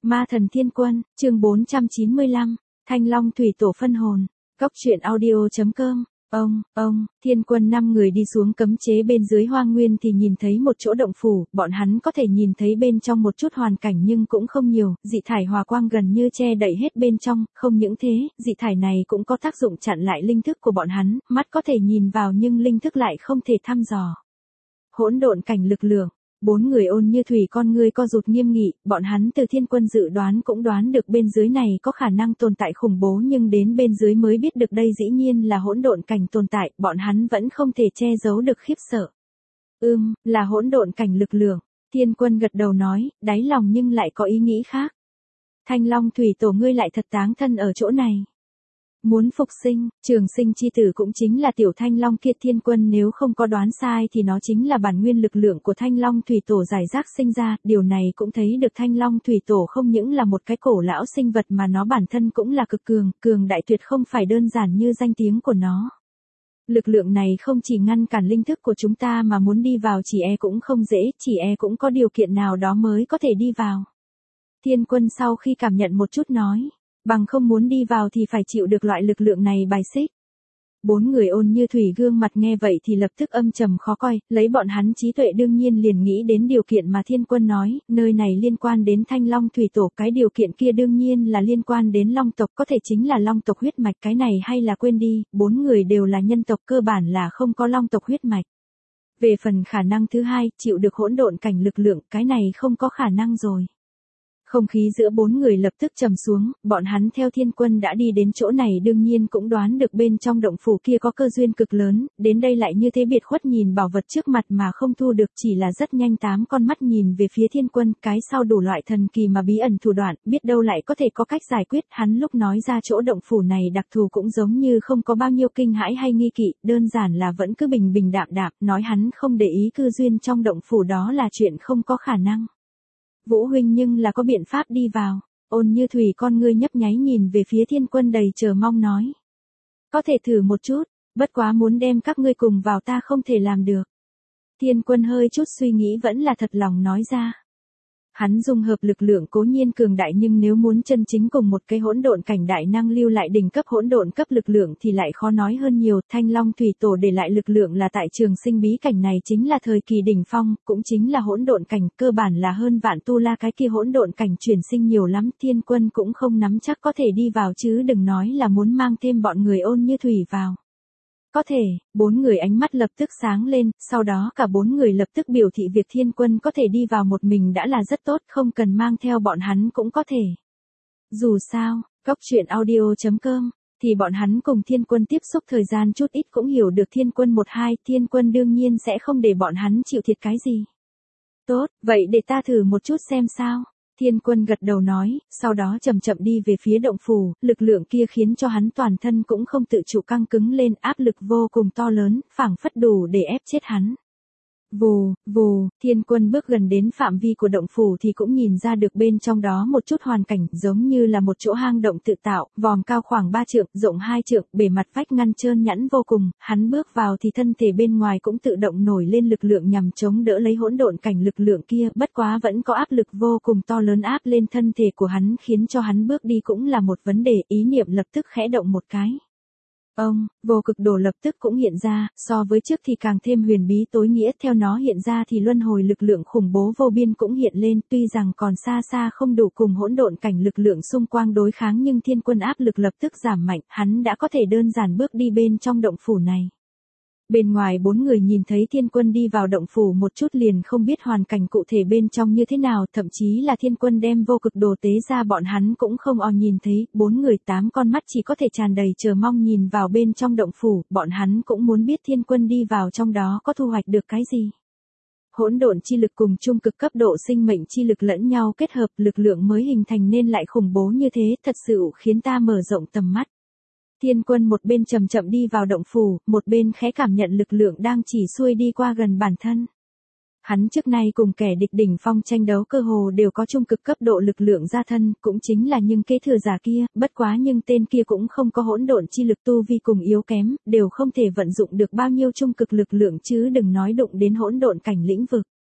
Ma thần thiên quân, chương 495, Thanh Long thủy tổ phân hồn. Cốc truyện audio.com. Thiên quân 5 người đi xuống cấm chế bên dưới hoang nguyên thì nhìn thấy một chỗ động phủ, bọn hắn có thể nhìn thấy bên trong một chút hoàn cảnh nhưng cũng không nhiều, dị thải hòa quang gần như che đậy hết bên trong, không những thế, dị thải này cũng có tác dụng chặn lại linh thức của bọn hắn, mắt có thể nhìn vào nhưng linh thức lại không thể thăm dò. Hỗn độn cảnh lực lượng. 4 người Ôn Như Thủy con ngươi co rụt nghiêm nghị, bọn hắn từ thiên quân dự đoán cũng đoán được bên dưới này có khả năng tồn tại khủng bố nhưng đến bên dưới mới biết được đây dĩ nhiên là hỗn độn cảnh tồn tại, bọn hắn vẫn không thể che giấu được khiếp sợ. Là hỗn độn cảnh lực lượng, thiên quân gật đầu nói, đáy lòng nhưng lại có ý nghĩ khác. Thanh Long thủy tổ ngươi lại thật táng thân ở chỗ này. Muốn phục sinh, trường sinh chi tử cũng chính là tiểu Thanh Long kia, thiên quân nếu không có đoán sai thì nó chính là bản nguyên lực lượng của Thanh Long thủy tổ giải rác sinh ra, điều này cũng thấy được Thanh Long thủy tổ không những là một cái cổ lão sinh vật mà nó bản thân cũng là cực cường đại tuyệt không phải đơn giản như danh tiếng của nó. Lực lượng này không chỉ ngăn cản linh thức của chúng ta mà muốn đi vào chỉ e cũng không dễ, chỉ e cũng có điều kiện nào đó mới có thể đi vào. Thiên quân sau khi cảm nhận một chút nói. Bằng không muốn đi vào thì phải chịu được loại lực lượng này bài xích. 4 người Ôn Như Thủy gương mặt nghe vậy thì lập tức âm trầm khó coi, lấy bọn hắn trí tuệ đương nhiên liền nghĩ đến điều kiện mà thiên quân nói, nơi này liên quan đến Thanh Long thủy tổ, cái điều kiện kia đương nhiên là liên quan đến Long tộc, có thể chính là Long tộc huyết mạch, cái này hay là quên đi, 4 người đều là nhân tộc, cơ bản là không có Long tộc huyết mạch. Về phần khả năng thứ hai, chịu được hỗn độn cảnh lực lượng, cái này không có khả năng rồi. Không khí giữa 4 người lập tức trầm xuống, bọn hắn theo thiên quân đã đi đến chỗ này đương nhiên cũng đoán được bên trong động phủ kia có cơ duyên cực lớn, đến đây lại như thế biệt khuất nhìn bảo vật trước mặt mà không thu được, chỉ là rất nhanh 8 con mắt nhìn về phía thiên quân, cái sau đủ loại thần kỳ mà bí ẩn thủ đoạn, biết đâu lại có thể có cách giải quyết, hắn lúc nói ra chỗ động phủ này đặc thù cũng giống như không có bao nhiêu kinh hãi hay nghi kỵ, đơn giản là vẫn cứ bình bình đạm đạm, nói hắn không để ý cơ duyên trong động phủ đó là chuyện không có khả năng. Vũ huynh nhưng là có biện pháp đi vào. Ôn Như Thủy con ngươi nhấp nháy nhìn về phía thiên quân đầy chờ mong nói. Có thể thử một chút, bất quá muốn đem các ngươi cùng vào ta không thể làm được. Thiên quân hơi chút suy nghĩ vẫn là thật lòng nói ra. Hắn dung hợp lực lượng cố nhiên cường đại nhưng nếu muốn chân chính cùng một cái hỗn độn cảnh đại năng lưu lại đỉnh cấp hỗn độn cấp lực lượng thì lại khó nói hơn nhiều. Thanh Long thủy tổ để lại lực lượng là tại trường sinh bí cảnh này chính là thời kỳ đỉnh phong, cũng chính là hỗn độn cảnh, cơ bản là hơn vạn tu la, cái kia hỗn độn cảnh chuyển sinh nhiều lắm, thiên quân cũng không nắm chắc có thể đi vào chứ đừng nói là muốn mang thêm bọn người Ôn Như Thủy vào. Có thể, 4 người ánh mắt lập tức sáng lên, sau đó cả 4 người lập tức biểu thị việc thiên quân có thể đi vào một mình đã là rất tốt, không cần mang theo bọn hắn cũng có thể. Dù sao, Cốc truyện audio.com, thì bọn hắn cùng thiên quân tiếp xúc thời gian chút ít cũng hiểu được thiên quân 1-2, thiên quân đương nhiên sẽ không để bọn hắn chịu thiệt cái gì. Tốt, vậy để ta thử một chút xem sao. Thiên quân gật đầu nói, sau đó chậm chậm đi về phía động phủ, lực lượng kia khiến cho hắn toàn thân cũng không tự chủ căng cứng lên, áp lực vô cùng to lớn, phảng phất đủ để ép chết hắn. Vù, thiên quân bước gần đến phạm vi của động phủ thì cũng nhìn ra được bên trong đó một chút hoàn cảnh giống như là một chỗ hang động tự tạo, vòm cao khoảng 3 trượng, rộng 2 trượng, bề mặt vách ngăn trơn nhẵn vô cùng, hắn bước vào thì thân thể bên ngoài cũng tự động nổi lên lực lượng nhằm chống đỡ lấy hỗn độn cảnh lực lượng kia, bất quá vẫn có áp lực vô cùng to lớn áp lên thân thể của hắn khiến cho hắn bước đi cũng là một vấn đề, ý niệm lập tức khẽ động một cái. Vô cực đồ lập tức cũng hiện ra, so với trước thì càng thêm huyền bí tối nghĩa, theo nó hiện ra thì luân hồi lực lượng khủng bố vô biên cũng hiện lên, tuy rằng còn xa xa không đủ cùng hỗn độn cảnh lực lượng xung quanh đối kháng nhưng thiên quân áp lực lập tức giảm mạnh, hắn đã có thể đơn giản bước đi bên trong động phủ này. Bên ngoài 4 người nhìn thấy thiên quân đi vào động phủ một chút liền không biết hoàn cảnh cụ thể bên trong như thế nào, thậm chí là thiên quân đem vô cực đồ tế ra bọn hắn cũng không nhìn thấy, 4 người 8 con mắt chỉ có thể tràn đầy chờ mong nhìn vào bên trong động phủ, bọn hắn cũng muốn biết thiên quân đi vào trong đó có thu hoạch được cái gì. Hỗn độn chi lực cùng trung cực cấp độ sinh mệnh chi lực lẫn nhau kết hợp, lực lượng mới hình thành nên lại khủng bố như thế, thật sự khiến ta mở rộng tầm mắt. Thiên quân một bên chậm chậm đi vào động phủ, một bên khẽ cảm nhận lực lượng đang chỉ xuôi đi qua gần bản thân. Hắn trước nay cùng kẻ địch đỉnh phong tranh đấu cơ hồ đều có trung cực cấp độ lực lượng ra thân, cũng chính là những kế thừa giả kia, bất quá nhưng tên kia cũng không có hỗn độn chi lực, tu vi cùng yếu kém, đều không thể vận dụng được bao nhiêu trung cực lực lượng chứ đừng nói đụng đến hỗn độn cảnh lĩnh vực.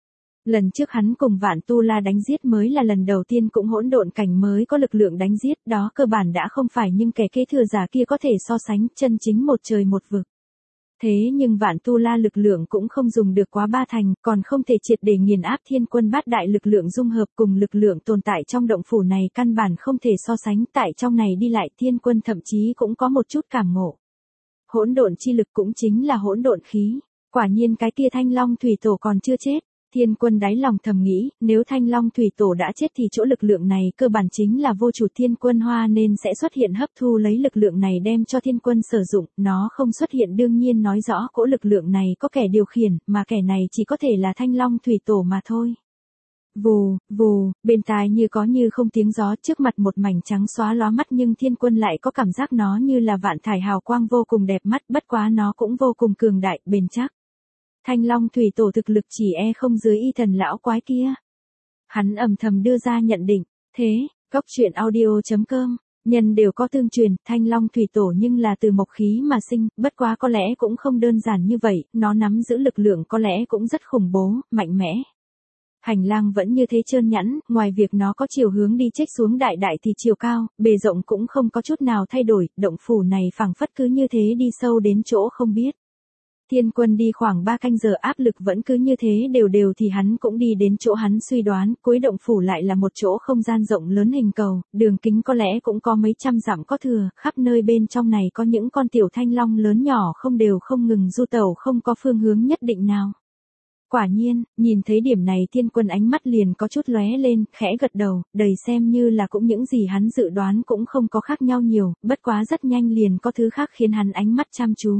Lần trước hắn cùng Vạn Tu La đánh giết mới là lần đầu tiên cũng hỗn độn cảnh mới có lực lượng đánh giết, đó cơ bản đã không phải nhưng kẻ kế thừa giả kia có thể so sánh, chân chính một trời một vực. Thế nhưng Vạn Tu La lực lượng cũng không dùng được quá ba thành, còn không thể triệt để nghiền áp Thiên Quân bát đại lực lượng dung hợp cùng lực lượng tồn tại trong động phủ này căn bản không thể so sánh, tại trong này đi lại Thiên Quân thậm chí cũng có một chút cảm ngộ. Hỗn độn chi lực cũng chính là hỗn độn khí, quả nhiên cái kia Thanh Long Thủy Tổ còn chưa chết. Thiên Quân đáy lòng thầm nghĩ, nếu Thanh Long Thủy Tổ đã chết thì chỗ lực lượng này cơ bản chính là vô chủ Thiên Quân Hoa nên sẽ xuất hiện hấp thu lấy lực lượng này đem cho Thiên Quân sử dụng, nó không xuất hiện đương nhiên nói rõ cỗ lực lượng này có kẻ điều khiển, mà kẻ này chỉ có thể là Thanh Long Thủy Tổ mà thôi. Vù, vù, bên tai như có như không tiếng gió, trước mặt một mảnh trắng xóa lóa mắt nhưng Thiên Quân lại có cảm giác nó như là vạn thải hào quang vô cùng đẹp mắt, bất quá nó cũng vô cùng cường đại, bền chắc. Thanh Long Thủy Tổ thực lực chỉ không dưới y thần lão quái kia. Hắn âm thầm đưa ra nhận định, thế, Cốc Truyện Audio.com, nhân đều có tương truyền, Thanh Long Thủy Tổ nhưng là từ mộc khí mà sinh, bất quá có lẽ cũng không đơn giản như vậy, nó nắm giữ lực lượng có lẽ cũng rất khủng bố, mạnh mẽ. Hành lang vẫn như thế trơn nhẵn, ngoài việc nó có chiều hướng đi chếch xuống đại đại thì chiều cao, bề rộng cũng không có chút nào thay đổi, động phủ này phảng phất cứ như thế đi sâu đến chỗ không biết. Thiên Quân đi khoảng 3 canh giờ áp lực vẫn cứ như thế đều thì hắn cũng đi đến chỗ hắn suy đoán, cuối động phủ lại là một chỗ không gian rộng lớn hình cầu, đường kính có lẽ cũng có mấy trăm dặm có thừa, khắp nơi bên trong này có những con tiểu thanh long lớn nhỏ không ngừng du tẩu không có phương hướng nhất định nào. Quả nhiên, nhìn thấy điểm này Thiên Quân ánh mắt liền có chút lóe lên, khẽ gật đầu, đầy xem như là cũng những gì hắn dự đoán cũng không có khác nhau nhiều, bất quá rất nhanh liền có thứ khác khiến hắn ánh mắt chăm chú.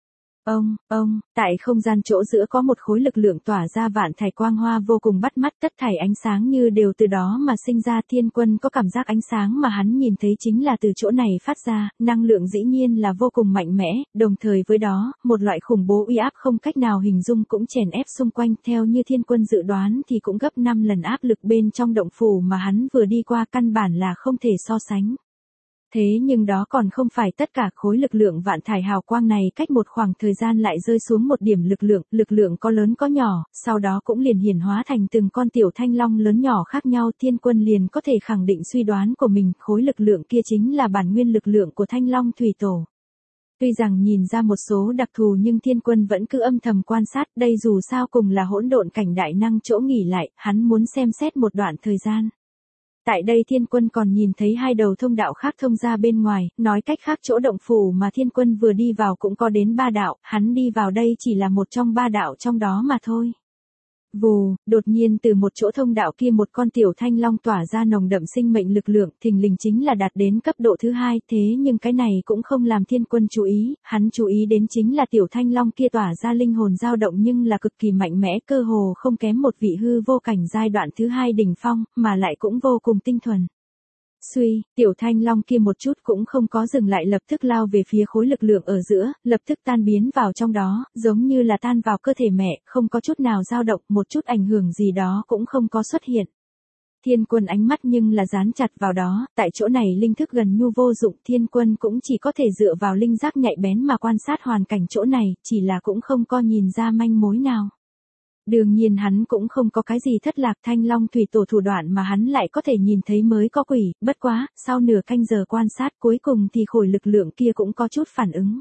Tại không gian chỗ giữa có một khối lực lượng tỏa ra vạn thải quang hoa vô cùng bắt mắt, tất thảy ánh sáng như đều từ đó mà sinh ra. Thiên Quân có cảm giác ánh sáng mà hắn nhìn thấy chính là từ chỗ này phát ra, năng lượng dĩ nhiên là vô cùng mạnh mẽ, đồng thời với đó, một loại khủng bố uy áp không cách nào hình dung cũng chèn ép xung quanh, theo như Thiên Quân dự đoán thì cũng gấp 5 lần áp lực bên trong động phủ mà hắn vừa đi qua, căn bản là không thể so sánh. Thế nhưng đó còn không phải tất cả, khối lực lượng vạn thải hào quang này cách một khoảng thời gian lại rơi xuống một điểm lực lượng có lớn có nhỏ, sau đó cũng liền hiển hóa thành từng con tiểu thanh long lớn nhỏ khác nhau. Thiên Quân liền có thể khẳng định suy đoán của mình, khối lực lượng kia chính là bản nguyên lực lượng của Thanh Long Thủy Tổ. Tuy rằng nhìn ra một số đặc thù nhưng Thiên Quân vẫn cứ âm thầm quan sát, đây dù sao cùng là hỗn độn cảnh đại năng chỗ nghỉ lại, hắn muốn xem xét một đoạn thời gian. Tại đây Thiên Quân còn nhìn thấy 2 đầu thông đạo khác thông ra bên ngoài, nói cách khác chỗ động phủ mà Thiên Quân vừa đi vào cũng có đến 3 đạo, hắn đi vào đây chỉ là một trong 3 đạo trong đó mà thôi. Vù, đột nhiên từ một chỗ thông đạo kia một con tiểu thanh long tỏa ra nồng đậm sinh mệnh lực lượng, thình lình chính là đạt đến cấp độ thứ 2, thế nhưng cái này cũng không làm Thiên Quân chú ý, hắn chú ý đến chính là tiểu thanh long kia tỏa ra linh hồn dao động nhưng là cực kỳ mạnh mẽ, cơ hồ không kém một vị hư vô cảnh giai đoạn thứ 2 đỉnh phong, mà lại cũng vô cùng tinh thuần. Suy, tiểu thanh long kia một chút cũng không có dừng lại, lập tức lao về phía khối lực lượng ở giữa, lập tức tan biến vào trong đó, giống như là tan vào cơ thể mẹ, không có chút nào dao động, một chút ảnh hưởng gì đó cũng không có xuất hiện. Thiên Quân ánh mắt nhưng là dán chặt vào đó, tại chỗ này linh thức gần như vô dụng, Thiên Quân cũng chỉ có thể dựa vào linh giác nhạy bén mà quan sát hoàn cảnh chỗ này, chỉ là cũng không có nhìn ra manh mối nào. Đương nhiên hắn cũng không có cái gì thất lạc, Thanh Long Thủy Tổ thủ đoạn mà hắn lại có thể nhìn thấy mới có quỷ, bất quá, sau nửa canh giờ quan sát cuối cùng thì khối lực lượng kia cũng có chút phản ứng.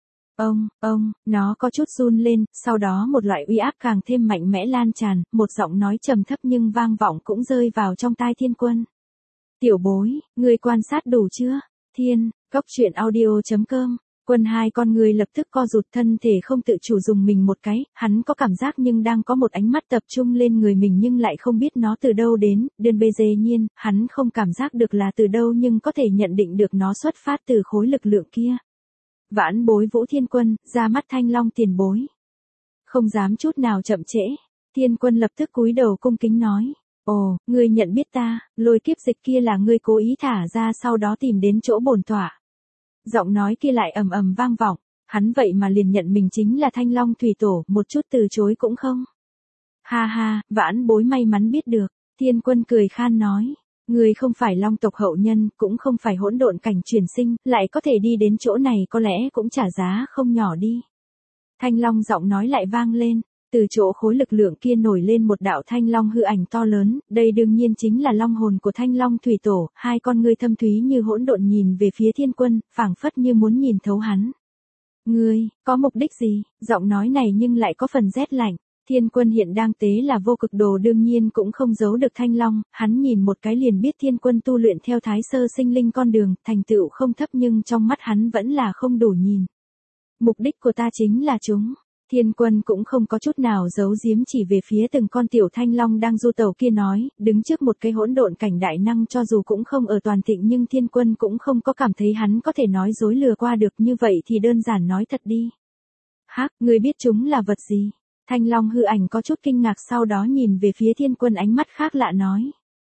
Nó có chút run lên, sau đó một loại uy áp càng thêm mạnh mẽ lan tràn, một giọng nói trầm thấp nhưng vang vọng cũng rơi vào trong tai Thiên Quân. Tiểu bối, ngươi quan sát đủ chưa? Cốc Truyện Audio.com. Quân hai con người lập tức co rụt, thân thể không tự chủ dùng mình một cái, hắn có cảm giác nhưng đang có một ánh mắt tập trung lên người mình nhưng lại không biết nó từ đâu đến, đơn bê dê nhiên, hắn không cảm giác được là từ đâu nhưng có thể nhận định được nó xuất phát từ khối lực lượng kia. Vãn bối Vũ Thiên Quân, ra mắt Thanh Long tiền bối. Không dám chút nào chậm trễ, Thiên Quân lập tức cúi đầu cung kính nói. Ồ, ngươi nhận biết ta, lôi kiếp dịch kia là ngươi cố ý thả ra sau đó tìm đến chỗ bổn tọa. Giọng nói kia lại ầm ầm vang vọng, hắn vậy mà liền nhận mình chính là Thanh Long Thủy Tổ, một chút từ chối cũng không. Ha ha, vãn bối may mắn biết được, Thiên Quân cười khan nói. Người không phải long tộc hậu nhân, cũng không phải hỗn độn cảnh chuyển sinh, lại có thể đi đến chỗ này có lẽ cũng trả giá không nhỏ đi. Thanh Long giọng nói lại vang lên, Từ chỗ khối lực lượng kia nổi lên một đạo thanh long hư ảnh to lớn, đây đương nhiên chính là long hồn của thanh long thủy tổ, hai con ngươi thâm thúy như hỗn độn nhìn về phía Thiên Quân, phảng phất như muốn nhìn thấu hắn. Ngươi, có mục đích gì? Giọng nói này nhưng lại có phần rét lạnh. Thiên Quân hiện đang tế là vô cực đồ đương nhiên cũng không giấu được thanh long, hắn nhìn một cái liền biết Thiên Quân tu luyện theo thái sơ sinh linh con đường, thành tựu không thấp nhưng trong mắt hắn vẫn là không đủ nhìn. Mục đích của ta chính là chúng. Thiên Quân cũng không có chút nào giấu giếm chỉ về phía từng con tiểu thanh long đang du tẩu kia nói, đứng trước một cái hỗn độn cảnh đại năng cho dù cũng không ở toàn thịnh nhưng Thiên Quân cũng không có cảm thấy hắn có thể nói dối lừa qua được, như vậy thì đơn giản nói thật đi. Hắc, ngươi biết chúng là vật gì? Thanh long hư ảnh có chút kinh ngạc sau đó nhìn về phía Thiên Quân ánh mắt khác lạ nói.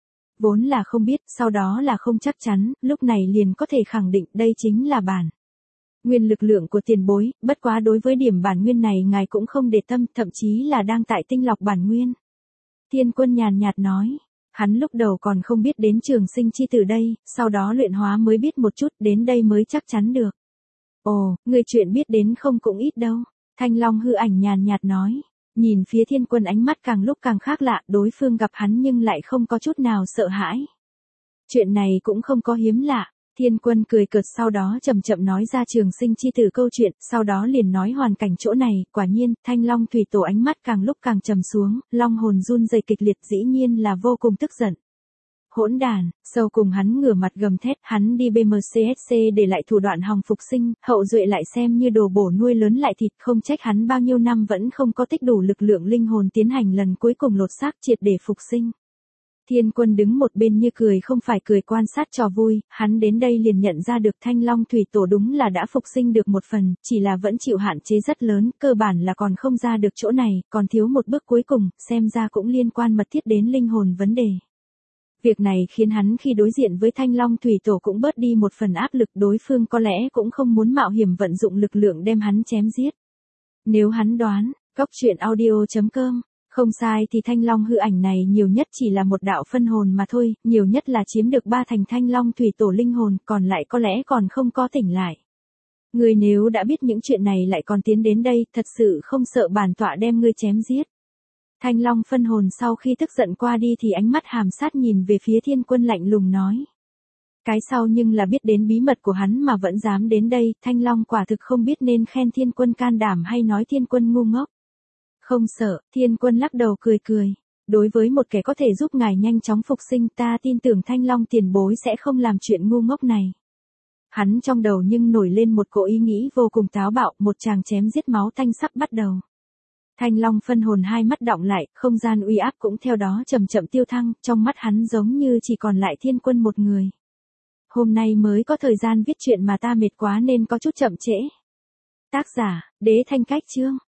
Vốn là không biết, sau đó là không chắc chắn, lúc này liền có thể khẳng định đây chính là bản nguyên lực lượng của tiền bối, bất quá đối với điểm bản nguyên này ngài cũng không để tâm, thậm chí là đang tại tinh lọc bản nguyên. Thiên Quân nhàn nhạt nói, hắn lúc đầu còn không biết đến trường sinh chi từ đây, sau đó luyện hóa mới biết một chút, đến đây mới chắc chắn được. Ồ, người chuyện biết đến không cũng ít đâu. Thanh long hư ảnh nhàn nhạt nói, nhìn phía Thiên Quân ánh mắt càng lúc càng khác lạ, đối phương gặp hắn nhưng lại không có chút nào sợ hãi. Chuyện này cũng không có hiếm lạ. Thiên Quân cười cợt sau đó chậm chậm nói ra trường sinh chi tử câu chuyện, sau đó liền nói hoàn cảnh chỗ này, quả nhiên, thanh long thủy tổ ánh mắt càng lúc càng trầm xuống, long hồn run rẩy kịch liệt dĩ nhiên là vô cùng tức giận. Hỗn đàn, sau cùng hắn ngửa mặt gầm thét, hắn đi BMCSC để lại thủ đoạn hòng phục sinh, hậu duệ lại xem như đồ bổ nuôi lớn lại thịt, không trách hắn bao nhiêu năm vẫn không có tích đủ lực lượng linh hồn tiến hành lần cuối cùng lột xác triệt để phục sinh. Thiên Quân đứng một bên như cười không phải cười quan sát trò vui, hắn đến đây liền nhận ra được thanh long thủy tổ đúng là đã phục sinh được một phần, chỉ là vẫn chịu hạn chế rất lớn, cơ bản là còn không ra được chỗ này, còn thiếu một bước cuối cùng, xem ra cũng liên quan mật thiết đến linh hồn vấn đề. Việc này khiến hắn khi đối diện với thanh long thủy tổ cũng bớt đi một phần áp lực, đối phương có lẽ cũng không muốn mạo hiểm vận dụng lực lượng đem hắn chém giết. Nếu hắn đoán, coctruyện.audio.com không sai thì thanh long hư ảnh này nhiều nhất chỉ là một đạo phân hồn mà thôi, nhiều nhất là chiếm được 3 thành thanh long thủy tổ linh hồn, còn lại có lẽ còn không có tỉnh lại. Người nếu đã biết những chuyện này lại còn tiến đến đây, thật sự không sợ bản tọa đem ngươi chém giết. Thanh long phân hồn sau khi tức giận qua đi thì ánh mắt hàm sát nhìn về phía Thiên Quân lạnh lùng nói. Cái sau nhưng là biết đến bí mật của hắn mà vẫn dám đến đây, thanh long quả thực không biết nên khen Thiên Quân can đảm hay nói Thiên Quân ngu ngốc. Không sợ, Thiên Quân lắc đầu cười cười. Đối với một kẻ có thể giúp ngài nhanh chóng phục sinh, ta tin tưởng thanh long tiền bối sẽ không làm chuyện ngu ngốc này. Hắn trong đầu nhưng nổi lên một cỗ ý nghĩ vô cùng táo bạo, một tràng chém giết máu tanh sắp bắt đầu. Thanh long phân hồn hai mắt đọng lại, không gian uy áp cũng theo đó chậm chậm tiêu thăng, trong mắt hắn giống như chỉ còn lại Thiên Quân một người. Hôm nay mới có thời gian viết chuyện mà ta mệt quá nên có chút chậm trễ. Tác giả, Đế Thanh Cách Chương.